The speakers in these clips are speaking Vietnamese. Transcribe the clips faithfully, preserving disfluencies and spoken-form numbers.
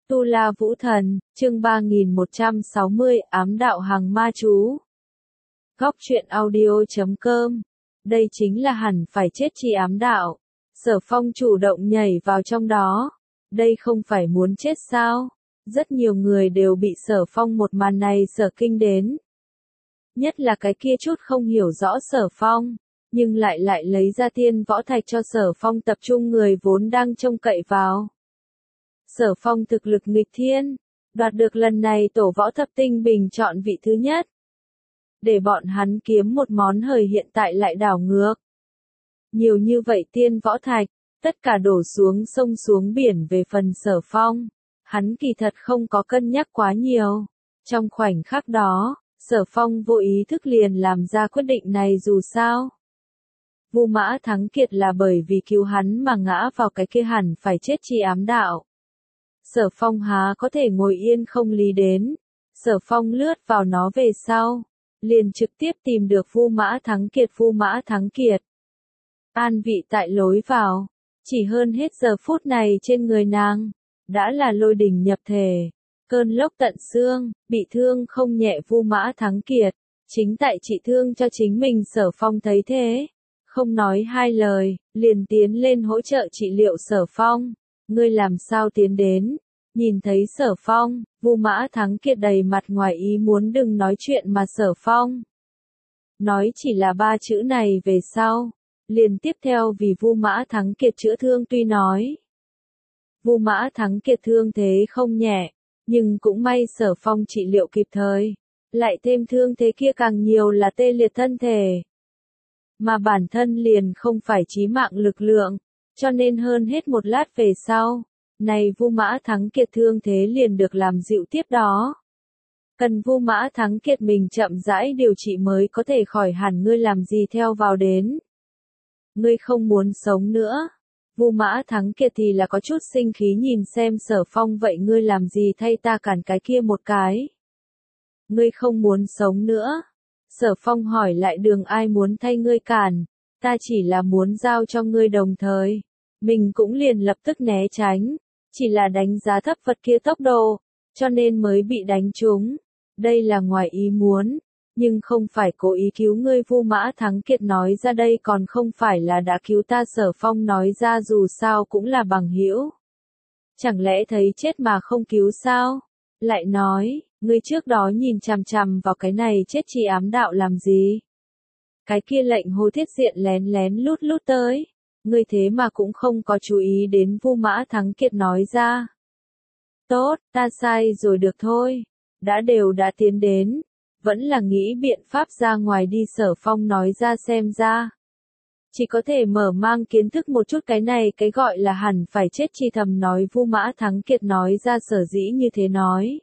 Tu La Vũ Thần, chương ba nghìn một trăm sáu mươi, ám đạo hàng ma chú. Góc truyện audio chấm com. Đây chính là hẳn phải chết chi ám đạo. Sở Phong chủ động nhảy vào trong đó. Đây không phải muốn chết sao? Rất nhiều người đều bị Sở Phong một màn này sở kinh đến. Nhất là cái kia chút không hiểu rõ Sở Phong, nhưng lại lại lấy ra tiên võ thạch cho Sở Phong tập trung người vốn đang trông cậy vào. Sở Phong thực lực nghịch thiên, đoạt được lần này tổ võ thập tinh bình chọn vị thứ nhất. Để bọn hắn kiếm một món hời hiện tại lại đảo ngược. Nhiều như vậy tiên võ thạch, tất cả đổ xuống sông xuống biển về phần Sở Phong. Hắn kỳ thật không có cân nhắc quá nhiều. Trong khoảnh khắc đó, Sở Phong vô ý thức liền làm ra quyết định này dù sao. Vu Mã Thắng Kiệt là bởi vì cứu hắn mà ngã vào cái kia hẳn phải chết chi ám đạo. Sở Phong há có thể ngồi yên không lý đến. Sở Phong lướt vào nó về sau, liền trực tiếp tìm được Vu Mã Thắng Kiệt. Vu Mã Thắng Kiệt an vị tại lối vào, chỉ hơn hết giờ phút này trên người nàng đã là lôi đình nhập thể, cơn lốc tận xương, bị thương không nhẹ. Vu Mã Thắng Kiệt chính tại trị thương cho chính mình. Sở Phong thấy thế, không nói hai lời, liền tiến lên hỗ trợ trị liệu Sở Phong. Ngươi làm sao tiến đến? Nhìn thấy Sở Phong, Vu Mã Thắng Kiệt đầy mặt ngoài ý muốn. Đừng nói chuyện mà Sở Phong nói chỉ là ba chữ này về sau, liền tiếp theo vì Vu Mã Thắng Kiệt chữa thương. Tuy nói Vu Mã Thắng Kiệt thương thế không nhẹ, nhưng cũng may Sở Phong trị liệu kịp thời, lại thêm thương thế kia càng nhiều là tê liệt thân thể, mà bản thân liền không phải chí mạng lực lượng, cho nên hơn hết một lát về sau, này Vu Mã Thắng Kiệt thương thế liền được làm dịu tiếp đó. Cần Vu Mã Thắng Kiệt mình chậm rãi điều trị mới có thể khỏi hẳn. Ngươi làm gì theo vào đến? Ngươi không muốn sống nữa. Vu Mã Thắng Kiệt thì là có chút sinh khí nhìn xem Sở Phong. Vậy ngươi làm gì thay ta cản cái kia một cái? Ngươi không muốn sống nữa. Sở Phong hỏi lại. Đường ai muốn thay ngươi cản, ta chỉ là muốn giao cho ngươi đồng thời. Mình cũng liền lập tức né tránh, chỉ là đánh giá thấp vật kia tốc độ, cho nên mới bị đánh trúng. Đây là ngoài ý muốn, nhưng không phải cố ý cứu ngươi. Vu Mã Thắng Kiệt nói ra. Đây còn không phải là đã cứu ta. Sở Phong nói ra. Dù sao cũng là bằng hữu, chẳng lẽ thấy chết mà không cứu sao? Lại nói, ngươi trước đó nhìn chằm chằm vào cái này chết chi ám đạo làm gì? Cái kia lệnh Hồ Thiết Diện lén lén lút lút tới, ngươi thế mà cũng không có chú ý đến. Vu Mã Thắng Kiệt nói ra. Tốt, ta sai rồi được thôi. Đã đều đã tiến đến, vẫn là nghĩ biện pháp ra ngoài đi. Sở Phong nói ra. Xem ra chỉ có thể mở mang kiến thức một chút cái này cái gọi là hẳn phải chết chi. Thầm nói Vu Mã Thắng Kiệt nói ra. Sở dĩ như thế nói,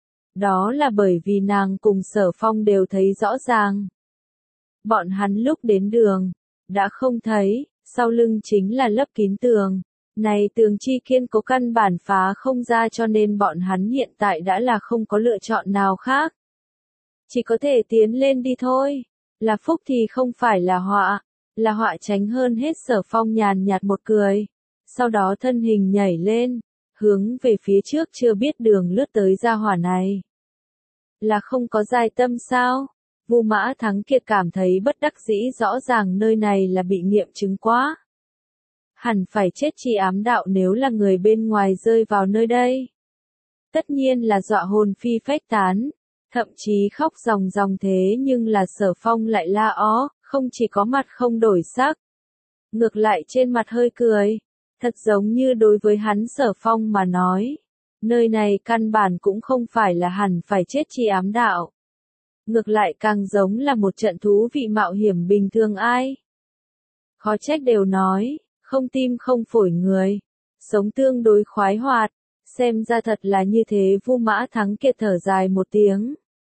đó là bởi vì nàng cùng Sở Phong đều thấy rõ ràng. Bọn hắn lúc đến đường, đã không thấy, sau lưng chính là lấp kín tường. Này tường chi kiên cố căn bản phá không ra, cho nên bọn hắn hiện tại đã là không có lựa chọn nào khác. Chỉ có thể tiến lên đi thôi. Là phúc thì không phải là họa, là họa tránh hơn hết. Sở Phong nhàn nhạt một cười, sau đó thân hình nhảy lên, hướng về phía trước. Chưa biết đường lướt tới gia hỏa này là không có dài tâm sao? Vu Mã Thắng Kiệt cảm thấy bất đắc dĩ. Rõ ràng nơi này là bị nghiệm chứng quá. Hẳn phải chết chi ám đạo nếu là người bên ngoài rơi vào nơi đây, tất nhiên là dọa hồn phi phách tán, thậm chí khóc ròng ròng. Thế nhưng là Sở Phong lại la ó, không chỉ có mặt không đổi sắc, ngược lại trên mặt hơi cười, thật giống như đối với hắn Sở Phong mà nói, nơi này căn bản cũng không phải là hẳn phải chết chi ám đạo, ngược lại càng giống là một trận thú vị mạo hiểm bình thường. Ai khó trách đều nói không tim không phổi người sống tương đối khoái hoạt, xem ra thật là như thế. Vu Mã Thắng Kiệt thở dài một tiếng,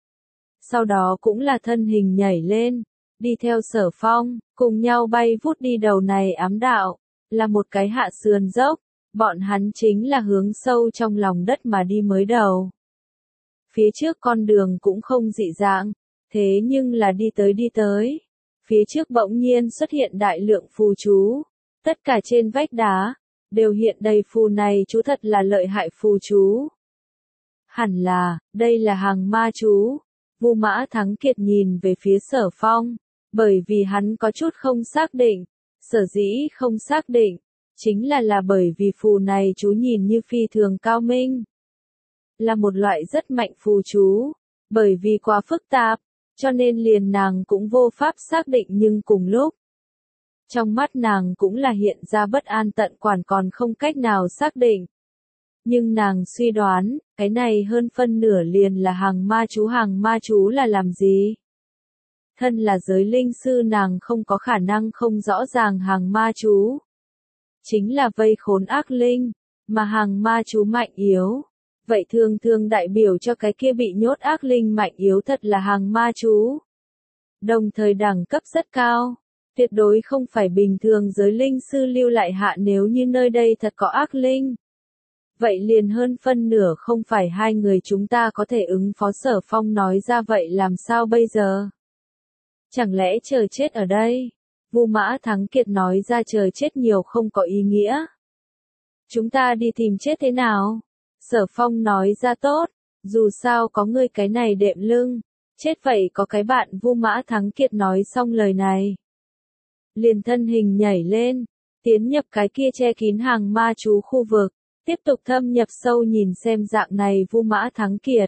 sau đó cũng là thân hình nhảy lên, đi theo Sở Phong, cùng nhau bay vút đi. Đầu này ám đạo là một cái hạ sườn dốc, bọn hắn chính là hướng sâu trong lòng đất mà đi. Mới đầu phía trước con đường cũng không dị dạng, thế nhưng là đi tới đi tới, phía trước bỗng nhiên xuất hiện đại lượng phù chú. Tất cả trên vách đá, đều hiện đầy phù này chú thật là lợi hại phù chú. Hẳn là, đây là hàng ma chú. Vu Mã Thắng Kiệt nhìn về phía Sở Phong, bởi vì hắn có chút không xác định, sở dĩ không xác định, chính là là bởi vì phù này chú nhìn như phi thường cao minh. Là một loại rất mạnh phù chú, bởi vì quá phức tạp, cho nên liền nàng cũng vô pháp xác định nhưng cùng lúc. Trong mắt nàng cũng là hiện ra bất an tận quản còn không cách nào xác định. Nhưng nàng suy đoán, cái này hơn phân nửa liền là hàng ma chú. Hàng ma chú là làm gì? Thân là giới linh sư nàng không có khả năng không rõ ràng hàng ma chú. Chính là vây khốn ác linh, mà hàng ma chú mạnh yếu. Vậy thường thường đại biểu cho cái kia bị nhốt ác linh mạnh yếu thật là hàng ma chú. Đồng thời đẳng cấp rất cao, tuyệt đối không phải bình thường giới linh sư lưu lại hạ nếu như nơi đây thật có ác linh. Vậy liền hơn phân nửa không phải hai người chúng ta có thể ứng phó. Sở Phong nói ra vậy làm sao bây giờ? Chẳng lẽ chờ chết ở đây? Vu Mã Thắng Kiệt nói ra chờ chết nhiều không có ý nghĩa. Chúng ta đi tìm chết thế nào? Sở Phong nói ra tốt, dù sao có ngươi cái này đệm lưng, chết vậy có cái bạn. Vu Mã Thắng Kiệt nói xong lời này, liền thân hình nhảy lên, tiến nhập cái kia che kín hàng ma chú khu vực, tiếp tục thâm nhập sâu nhìn xem dạng này Vu Mã Thắng Kiệt.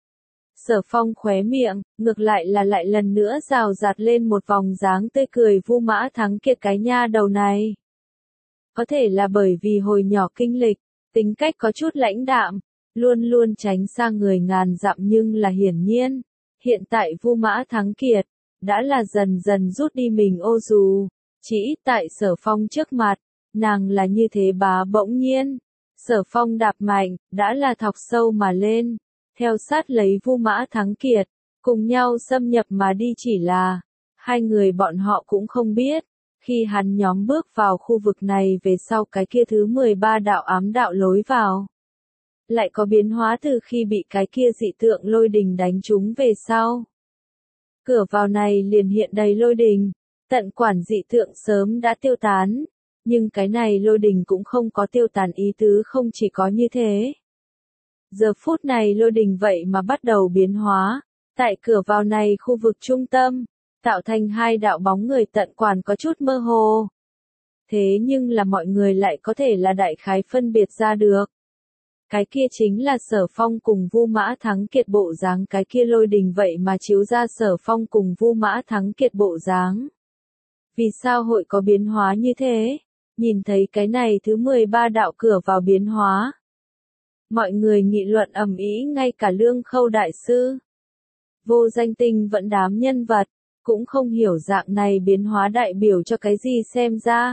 Sở Phong khóe miệng, ngược lại là lại lần nữa rào rạt lên một vòng dáng tươi cười. Vu Mã Thắng Kiệt cái nha đầu này. Có thể là bởi vì hồi nhỏ kinh lịch, tính cách có chút lãnh đạm, luôn luôn tránh xa người ngàn dặm nhưng là hiển nhiên, hiện tại Vu Mã Thắng Kiệt, đã là dần dần rút đi mình ô dù, chỉ ít tại Sở Phong trước mặt, nàng là như thế. Bá bỗng nhiên, Sở Phong đạp mạnh, đã là thọc sâu mà lên, theo sát lấy Vu Mã Thắng Kiệt, cùng nhau xâm nhập mà đi. Chỉ là, hai người bọn họ cũng không biết, khi hắn nhóm bước vào khu vực này về sau cái kia thứ mười ba đạo ám đạo lối vào, lại có biến hóa từ khi bị cái kia dị tượng lôi đình đánh trúng về sau. Cửa vào này liền hiện đầy lôi đình, tận quản dị tượng sớm đã tiêu tán, nhưng cái này lôi đình cũng không có tiêu tán ý tứ. Không chỉ có như thế, giờ phút này lôi đình vậy mà bắt đầu biến hóa, tại cửa vào này khu vực trung tâm, tạo thành hai đạo bóng người. Tận quản có chút mơ hồ, thế nhưng là mọi người lại có thể là đại khái phân biệt ra được. Cái kia chính là Sở Phong cùng Vu Mã Thắng Kiệt bộ dáng. Cái kia lôi đình vậy mà chiếu ra Sở Phong cùng Vu Mã Thắng Kiệt bộ dáng. Vì sao hội có biến hóa như thế? Nhìn thấy cái này thứ mười ba đạo cửa vào biến hóa, mọi người nghị luận ầm ĩ, ngay cả Lương Khâu đại sư, Vô Danh Tinh vẫn đám nhân vật, cũng không hiểu dạng này biến hóa đại biểu cho cái gì. Xem ra,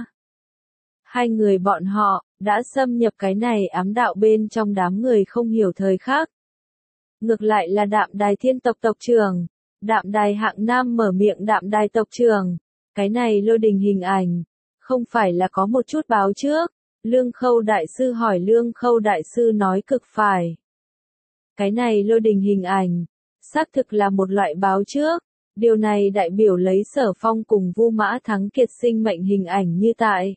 hai người bọn họ, đã xâm nhập cái này ám đạo bên trong. Đám người không hiểu thời khắc. Ngược lại là Đạm Đài Thiên tộc tộc trưởng, Đạm Đài Hạng Nam mở miệng. Đạm Đài tộc trưởng, cái này lôi đình hình ảnh, không phải là có một chút báo trước? Lương Khâu đại sư hỏi. Lương Khâu đại sư nói cực phải. Cái này lôi đình hình ảnh, xác thực là một loại báo trước. Điều này đại biểu lấy Sở Phong cùng Vu Mã Thắng Kiệt sinh mệnh hình ảnh như tại.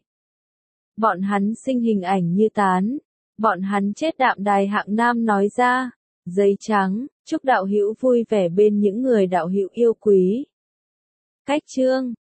Bọn hắn sinh hình ảnh như tán. Bọn hắn chết. Đạm Đài Hạng Nam nói ra. Giấy trắng, chúc đạo hữu vui vẻ bên những người đạo hữu yêu quý. Cách chương